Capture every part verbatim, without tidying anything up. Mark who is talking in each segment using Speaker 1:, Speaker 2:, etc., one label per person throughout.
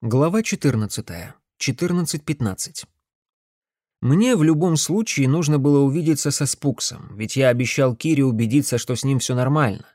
Speaker 1: Глава четырнадцатая. четырнадцать пятнадцать. Мне в любом случае нужно было увидеться со Спуксом, ведь я обещал Кире убедиться, что с ним все нормально.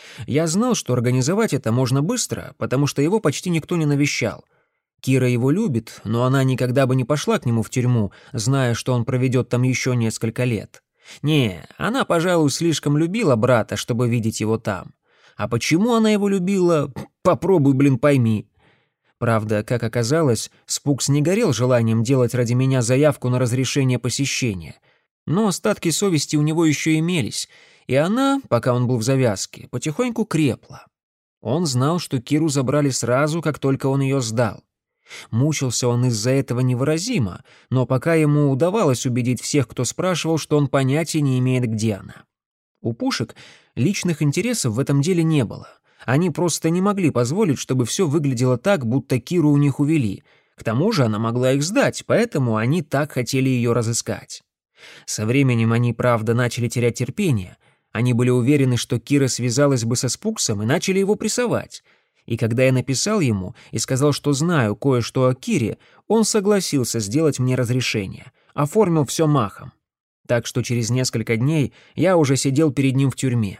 Speaker 1: Я знал, что организовать это можно быстро, потому что его почти никто не навещал. Кира его любит, но она никогда бы не пошла к нему в тюрьму, зная, что он проведет там еще несколько лет. Не, она, пожалуй, слишком любила брата, чтобы видеть его там. А почему она его любила? Попробуй, блин, пойми. Правда, как оказалось, Спукс не горел желанием делать ради меня заявку на разрешение посещения. Но остатки совести у него еще имелись, и она, пока он был в завязке, потихоньку крепла. Он знал, что Киру забрали сразу, как только он ее сдал. Мучился он из-за этого невыразимо, но пока ему удавалось убедить всех, кто спрашивал, что он понятия не имеет, где она. У пушек личных интересов в этом деле не было. Они просто не могли позволить, чтобы все выглядело так, будто Киру у них увели. К тому же она могла их сдать, поэтому они так хотели ее разыскать. Со временем они, правда, начали терять терпение. Они были уверены, что Кира связалась бы со Спуксом, и начали его прессовать. И когда я написал ему и сказал, что знаю кое-что о Кире, он согласился сделать мне разрешение, оформил все махом. Так что через несколько дней я уже сидел перед ним в тюрьме.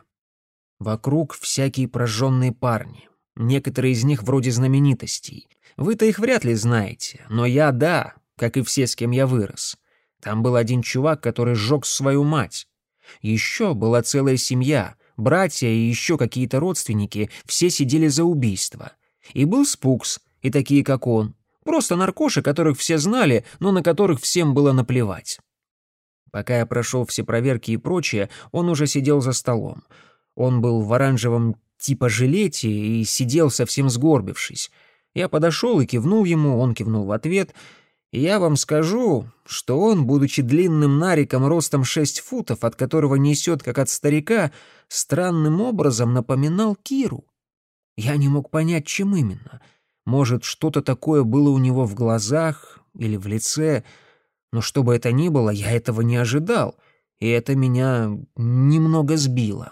Speaker 1: Вокруг всякие прожженные парни. Некоторые из них вроде знаменитостей. Вы-то их вряд ли знаете, но я — да, как и все, с кем я вырос. Там был один чувак, который сжег свою мать. Еще была целая семья, братья и еще какие-то родственники, все сидели за убийство. И был Спукс, и такие, как он. Просто наркоши, которых все знали, но на которых всем было наплевать. Пока я прошел все проверки и прочее, он уже сидел за столом. Он был в оранжевом типа жилете и сидел совсем сгорбившись. Я подошел и кивнул ему, он кивнул в ответ. И я вам скажу, что он, будучи длинным нариком ростом шесть футов, от которого несет, как от старика, странным образом напоминал Киру. Я не мог понять, чем именно. Может, что-то такое было у него в глазах или в лице, но что бы это ни было, я этого не ожидал, и это меня немного сбило.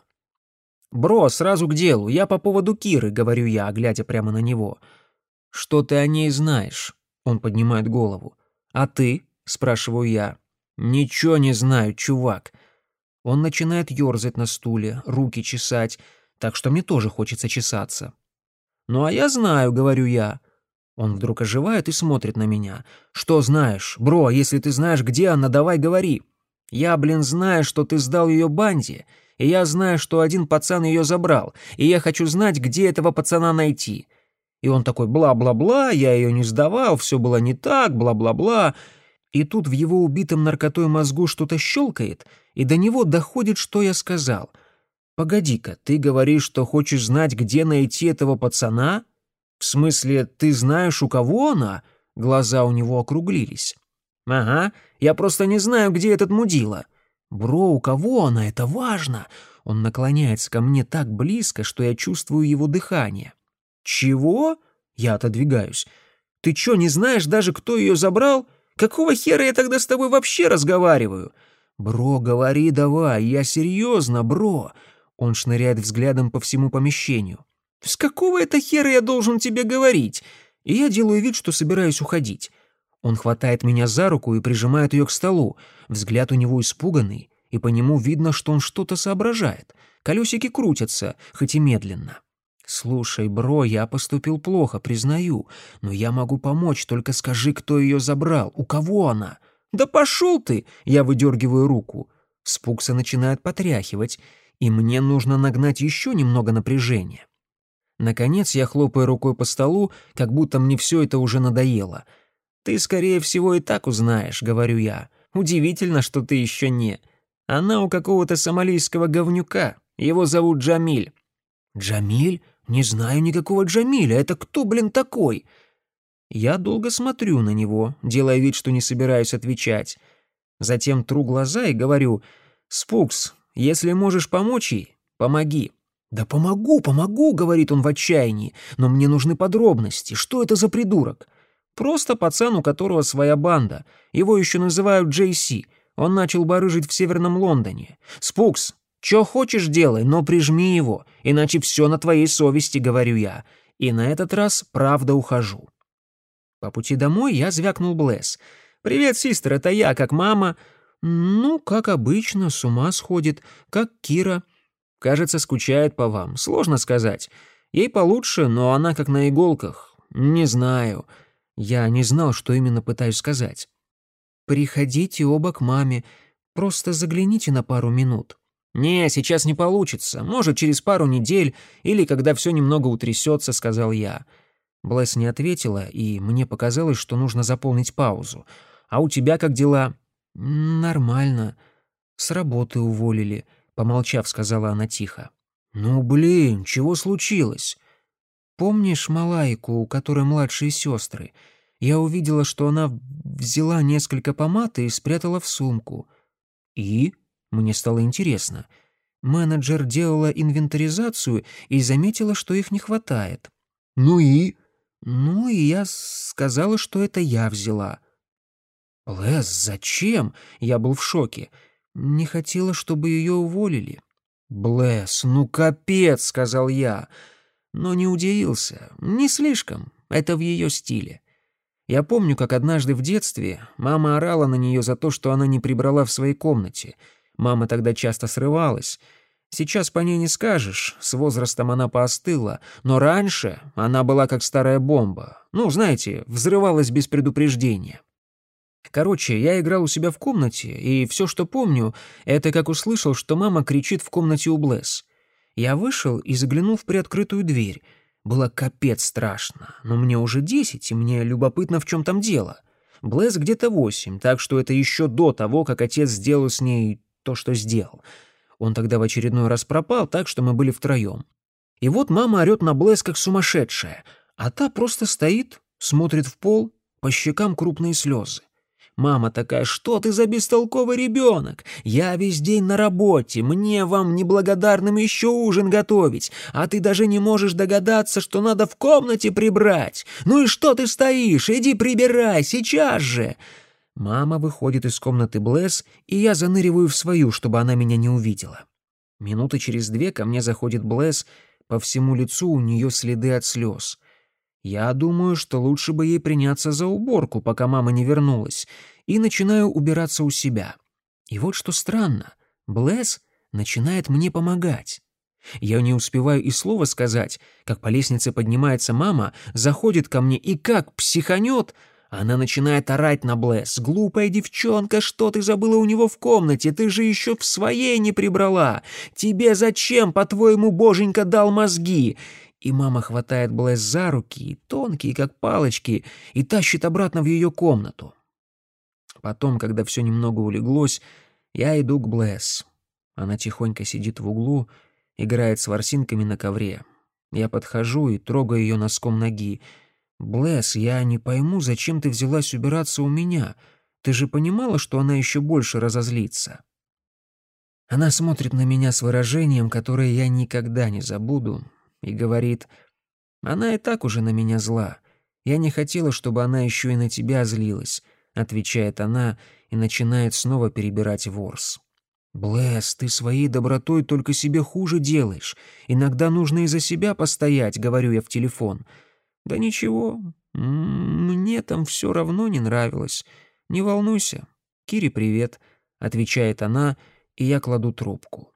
Speaker 1: «Бро, сразу к делу. Я по поводу Киры», — говорю я, глядя прямо на него. «Что ты о ней знаешь?» — он поднимает голову. «А ты?» — спрашиваю я. «Ничего не знаю, чувак». Он начинает ерзать на стуле, руки чесать, так что мне тоже хочется чесаться. «Ну а я знаю», — говорю я. Он вдруг оживает и смотрит на меня. «Что знаешь? Бро, если ты знаешь, где она, давай говори. Я, блин, знаю, что ты сдал ее банде, и я знаю, что один пацан ее забрал, и я хочу знать, где этого пацана найти». И он такой бла-бла-бла, я ее не сдавал, все было не так, бла-бла-бла. И тут в его убитом наркотой мозгу что-то щелкает, и до него доходит, что я сказал. «Погоди-ка, ты говоришь, что хочешь знать, где найти этого пацана? В смысле, ты знаешь, у кого она?» Глаза у него округлились. «Ага, я просто не знаю, где этот мудила». «Бро, у кого она? Это важно!» Он наклоняется ко мне так близко, что я чувствую его дыхание. «Чего?» — я отодвигаюсь. «Ты чё, не знаешь даже, кто ее забрал? Какого хера я тогда с тобой вообще разговариваю?» «Бро, говори давай, я серьезно, бро!» Он шныряет взглядом по всему помещению. «С какого это хера я должен тебе говорить?» И я делаю вид, что собираюсь уходить. Он хватает меня за руку и прижимает ее к столу. Взгляд у него испуганный, и по нему видно, что он что-то соображает. Колесики крутятся, хоть и медленно. «Слушай, бро, я поступил плохо, признаю, но я могу помочь, только скажи, кто ее забрал, у кого она?» «Да пошел ты!» — я выдергиваю руку. Спукса начинает потряхивать, и мне нужно нагнать еще немного напряжения. Наконец я хлопаю рукой по столу, как будто мне все это уже надоело. «Ты, скорее всего, и так узнаешь», — говорю я. «Удивительно, что ты еще не. Она у какого-то сомалийского говнюка. Его зовут Джамиль». «Джамиль? Не знаю никакого Джамиля. Это кто, блин, такой?» Я долго смотрю на него, делая вид, что не собираюсь отвечать. Затем тру глаза и говорю: «Спукс, если можешь помочь ей, помоги». «Да помогу, помогу», — говорит он в отчаянии, «но мне нужны подробности. Что это за придурок?» «Просто пацан, у которого своя банда. Его еще называют Джей Си. Он начал барыжить в Северном Лондоне. Спукс, чё хочешь делай, но прижми его, иначе все на твоей совести», — говорю я. И на этот раз правда ухожу. По пути домой я звякнул Блэс. «Привет, систер, это я, как мама». «Ну, как обычно, с ума сходит, как Кира». «Кажется, скучает по вам. Сложно сказать. Ей получше, но она как на иголках. Не знаю». Я не знал, что именно пытаюсь сказать. «Приходите оба к маме. Просто загляните на пару минут». «Не, сейчас не получится. Может, через пару недель или когда все немного утрясется», — сказал я. Блэс не ответила, и мне показалось, что нужно заполнить паузу. «А у тебя как дела?» «Нормально. С работы уволили», — помолчав, сказала она тихо. «Ну, блин, чего случилось?» «Помнишь Малайку, у которой младшие сестры? Я увидела, что она взяла несколько помад и спрятала в сумку». «И?» Мне стало интересно. Менеджер делала инвентаризацию и заметила, что их не хватает. «Ну и?» «Ну и я сказала, что это я взяла». «Блэс, зачем?» Я был в шоке. Не хотела, чтобы ее уволили. «Блэс, ну капец», — сказал я. Но не удивился. Не слишком. Это в ее стиле. Я помню, как однажды в детстве мама орала на нее за то, что она не прибрала в своей комнате. Мама тогда часто срывалась. Сейчас по ней не скажешь, с возрастом она поостыла, но раньше она была как старая бомба. Ну, знаете, взрывалась без предупреждения. Короче, я играл у себя в комнате, и все, что помню, это как услышал, что мама кричит в комнате у Блэс. Я вышел и заглянул в приоткрытую дверь. Было капец страшно, но мне уже десять, и мне любопытно, в чем там дело. Блэс где-то восемь, так что это еще до того, как отец сделал с ней то, что сделал. Он тогда в очередной раз пропал, так что мы были втроем. И вот мама орет на Блэс как сумасшедшая, а та просто стоит, смотрит в пол, по щекам крупные слезы. Мама такая: «Что ты за бестолковый ребенок? Я весь день на работе, мне вам неблагодарным еще ужин готовить, а ты даже не можешь догадаться, что надо в комнате прибрать. Ну и что ты стоишь? Иди прибирай, сейчас же!» Мама выходит из комнаты Блэс, и я заныриваю в свою, чтобы она меня не увидела. Минуты через две ко мне заходит Блэс, по всему лицу у нее следы от слез. Я думаю, что лучше бы ей приняться за уборку, пока мама не вернулась, и начинаю убираться у себя. И вот что странно, Блэс начинает мне помогать. Я не успеваю и слова сказать, как по лестнице поднимается мама, заходит ко мне и как психанет. Она начинает орать на Блэс: «Глупая девчонка, что ты забыла у него в комнате? Ты же еще в своей не прибрала! Тебе зачем, по-твоему, боженька дал мозги?» И мама хватает Блэс за руки, тонкие, как палочки, и тащит обратно в ее комнату. Потом, когда все немного улеглось, я иду к Блэс. Она тихонько сидит в углу, играет с ворсинками на ковре. Я подхожу и трогаю ее носком ноги. «Блэс, я не пойму, зачем ты взялась убираться у меня? Ты же понимала, что она еще больше разозлится?» Она смотрит на меня с выражением, которое я никогда не забуду, и говорит: «Она и так уже на меня зла. Я не хотела, чтобы она еще и на тебя злилась», — отвечает она и начинает снова перебирать ворс. «Блэс, ты своей добротой только себе хуже делаешь. Иногда нужно и за себя постоять», — говорю я в телефон. «Да ничего, мне там все равно не нравилось. Не волнуйся. Кире привет», — отвечает она, и я кладу трубку.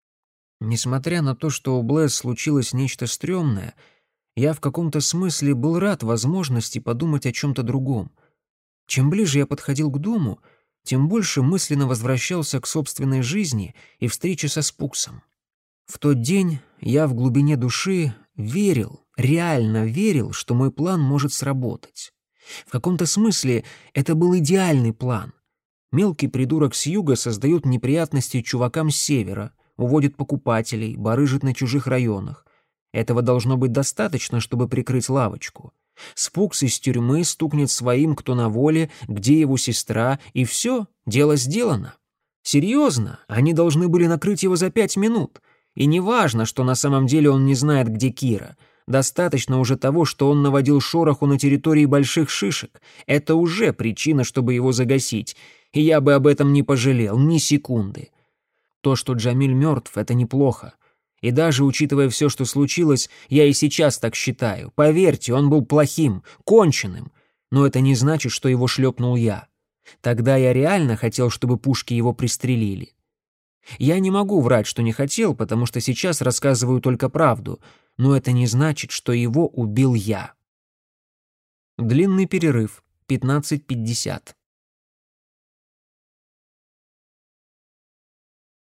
Speaker 1: Несмотря на то, что у Блэс случилось нечто стрёмное, я в каком-то смысле был рад возможности подумать о чем-то другом. Чем ближе я подходил к дому, тем больше мысленно возвращался к собственной жизни и встрече со Спуксом. В тот день я в глубине души верил, реально верил, что мой план может сработать. В каком-то смысле это был идеальный план. Мелкий придурок с юга создает неприятности чувакам с севера, уводит покупателей, барыжит на чужих районах. Этого должно быть достаточно, чтобы прикрыть лавочку. Спукс из тюрьмы стукнет своим, кто на воле, где его сестра, и все, дело сделано. Серьезно, они должны были накрыть его за пять минут. И не важно, что на самом деле он не знает, где Кира. Достаточно уже того, что он наводил шороху на территории больших шишек. Это уже причина, чтобы его загасить. И я бы об этом не пожалел ни секунды. То, что Джамиль мертв, это неплохо. И даже учитывая все, что случилось, я и сейчас так считаю. Поверьте, он был плохим, конченым. но это не значит, что его шлепнул я. Тогда я реально хотел, чтобы пушки его пристрелили. Я не могу врать, что не хотел, потому что сейчас рассказываю только правду, но это не значит, что его убил я. Длинный перерыв, пятнадцать пятьдесят.